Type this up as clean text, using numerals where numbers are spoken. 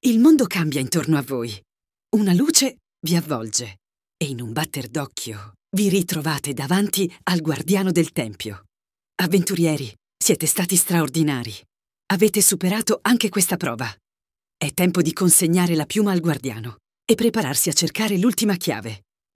Il mondo cambia intorno a voi. Una luce vi avvolge e in un batter d'occhio vi ritrovate davanti al guardiano del tempio. Avventurieri, siete stati straordinari. Avete superato anche questa prova. È tempo di consegnare la piuma al guardiano e prepararsi a cercare l'ultima chiave.